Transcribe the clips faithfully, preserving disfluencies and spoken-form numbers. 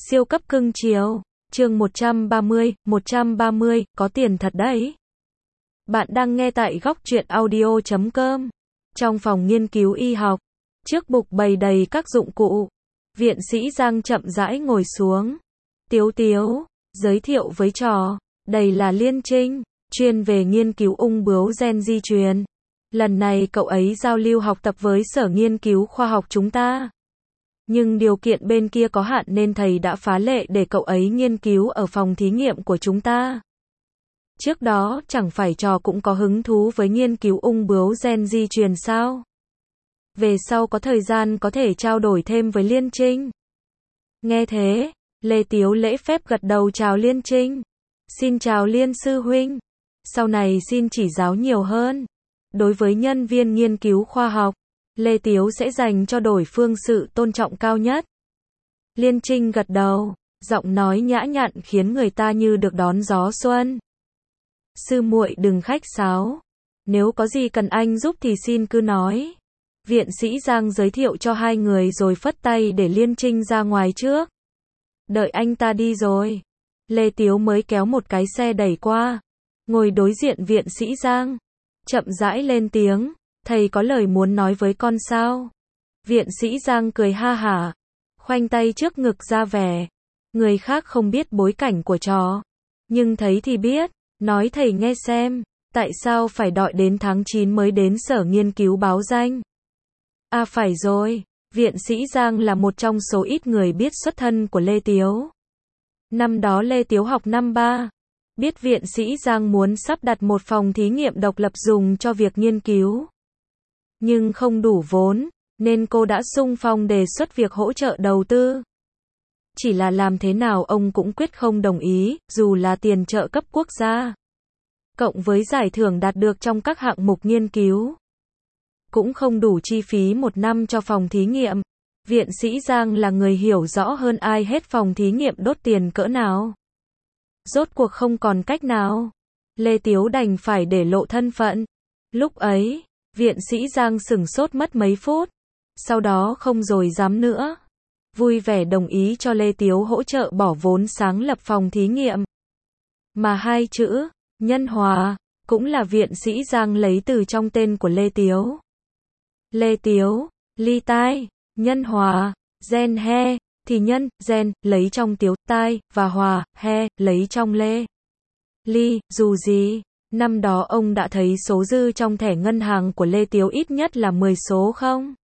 Siêu cấp cưng chiều. Chương một trăm ba mươi, một trăm ba mươi, có tiền thật đấy. Bạn đang nghe tại góc truyện audio chấm com. Trong phòng nghiên cứu y học, trước bục bày đầy các dụng cụ, viện sĩ Giang chậm rãi ngồi xuống. Tiếu Tiếu giới thiệu với trò, đây là Liên Trinh, chuyên về nghiên cứu ung bướu gen di truyền. Lần này cậu ấy giao lưu học tập với sở nghiên cứu khoa học chúng ta. Nhưng điều kiện bên kia có hạn nên thầy đã phá lệ để cậu ấy nghiên cứu ở phòng thí nghiệm của chúng ta. Trước đó, chẳng phải trò cũng có hứng thú với nghiên cứu ung bướu gen di truyền sao? Về sau có thời gian có thể trao đổi thêm với Liên Trinh. Nghe thế, Lê Tiếu lễ phép gật đầu chào Liên Trinh. Xin chào Liên sư huynh. Sau này xin chỉ giáo nhiều hơn. Đối với nhân viên nghiên cứu khoa học, Lê Tiếu sẽ dành cho đối phương sự tôn trọng cao nhất. Liên Trinh gật đầu, giọng nói nhã nhặn khiến người ta như được đón gió xuân. Sư muội đừng khách sáo. Nếu có gì cần anh giúp thì xin cứ nói. Viện sĩ Giang giới thiệu cho hai người rồi phất tay để Liên Trinh ra ngoài trước. Đợi anh ta đi rồi, Lê Tiếu mới kéo một cái xe đẩy qua, ngồi đối diện viện sĩ Giang. Chậm rãi lên tiếng, thầy có lời muốn nói với con sao? Viện sĩ Giang cười ha hả, khoanh tay trước ngực ra vẻ. Người khác không biết bối cảnh của trò, nhưng thấy thì biết. Nói thầy nghe xem, tại sao phải đợi đến tháng chín mới đến sở nghiên cứu báo danh? À phải rồi, viện sĩ Giang là một trong số ít người biết xuất thân của Lê Tiếu. Năm đó Lê Tiếu học năm ba. Biết viện sĩ Giang muốn sắp đặt một phòng thí nghiệm độc lập dùng cho việc nghiên cứu. Nhưng không đủ vốn, nên cô đã xung phong đề xuất việc hỗ trợ đầu tư. Chỉ là làm thế nào ông cũng quyết không đồng ý, dù là tiền trợ cấp quốc gia. Cộng với giải thưởng đạt được trong các hạng mục nghiên cứu. Cũng không đủ chi phí một năm cho phòng thí nghiệm. Viện sĩ Giang là người hiểu rõ hơn ai hết phòng thí nghiệm đốt tiền cỡ nào. Rốt cuộc không còn cách nào, Lê Tiếu đành phải để lộ thân phận. Lúc ấy, viện sĩ Giang sửng sốt mất mấy phút. Sau đó không rồi dám nữa. Vui vẻ đồng ý cho Lê Tiếu hỗ trợ bỏ vốn sáng lập phòng thí nghiệm. Mà hai chữ, Nhân Hòa, cũng là viện sĩ Giang lấy từ trong tên của Lê Tiếu. Lê Tiếu, ly tai, Nhân Hòa, gen he, thì nhân, gen, lấy trong Tiếu, tai, và hòa, he, lấy trong Lê. Ly, dù gì, năm đó ông đã thấy số dư trong thẻ ngân hàng của Lê Tiếu ít nhất là mười số không?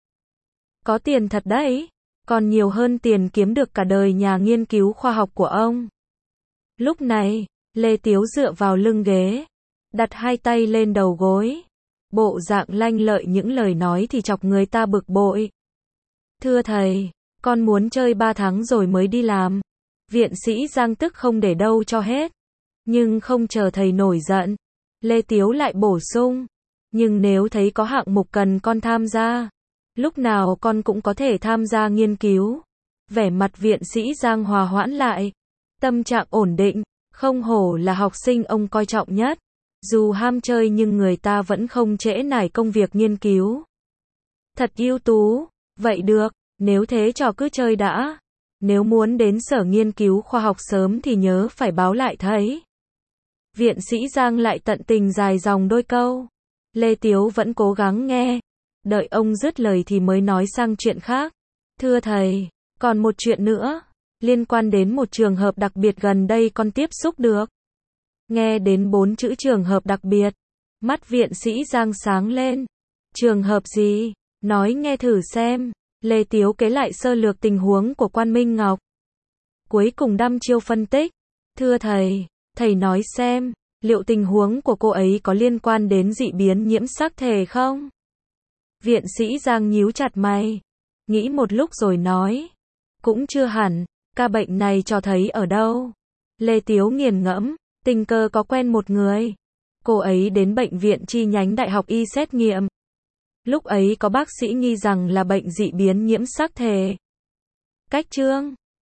Có tiền thật đấy, còn nhiều hơn tiền kiếm được cả đời nhà nghiên cứu khoa học của ông. Lúc này, Lê Tiếu dựa vào lưng ghế, đặt hai tay lên đầu gối. Bộ dạng lanh lợi những lời nói thì chọc người ta bực bội. Thưa thầy, con muốn chơi ba tháng rồi mới đi làm. Viện sĩ Giang tức không để đâu cho hết. Nhưng không chờ thầy nổi giận, Lê Tiếu lại bổ sung. Nhưng nếu thấy có hạng mục cần con tham gia, lúc nào con cũng có thể tham gia nghiên cứu. Vẻ mặt viện sĩ Giang hòa hoãn lại. Tâm trạng ổn định, không hổ là học sinh ông coi trọng nhất. Dù ham chơi nhưng người ta vẫn không trễ nải công việc nghiên cứu. Thật ưu tú, vậy được, nếu thế trò cứ chơi đã. Nếu muốn đến sở nghiên cứu khoa học sớm thì nhớ phải báo lại thầy. Viện sĩ Giang lại tận tình dài dòng đôi câu. Lê Tiếu vẫn cố gắng nghe. Đợi ông dứt lời thì mới nói sang chuyện khác. Thưa thầy, còn một chuyện nữa, liên quan đến một trường hợp đặc biệt gần đây con tiếp xúc được. Nghe đến bốn chữ trường hợp đặc biệt, mắt viện sĩ Giang sáng lên. Trường hợp gì? Nói nghe thử xem. Lê Tiếu kể lại sơ lược tình huống của Quan Minh Ngọc. Cuối cùng đăm chiêu phân tích. Thưa thầy, thầy nói xem, liệu tình huống của cô ấy có liên quan đến dị biến nhiễm sắc thể không? Viện sĩ Giang nhíu chặt mày, nghĩ một lúc rồi nói. Cũng chưa hẳn, ca bệnh này cho thấy ở đâu? Lê Tiếu nghiền ngẫm, tình cờ có quen một người. Cô ấy đến bệnh viện chi nhánh đại học y xét nghiệm. Lúc ấy có bác sĩ nghi rằng là bệnh dị biến nhiễm sắc thể. Cách chương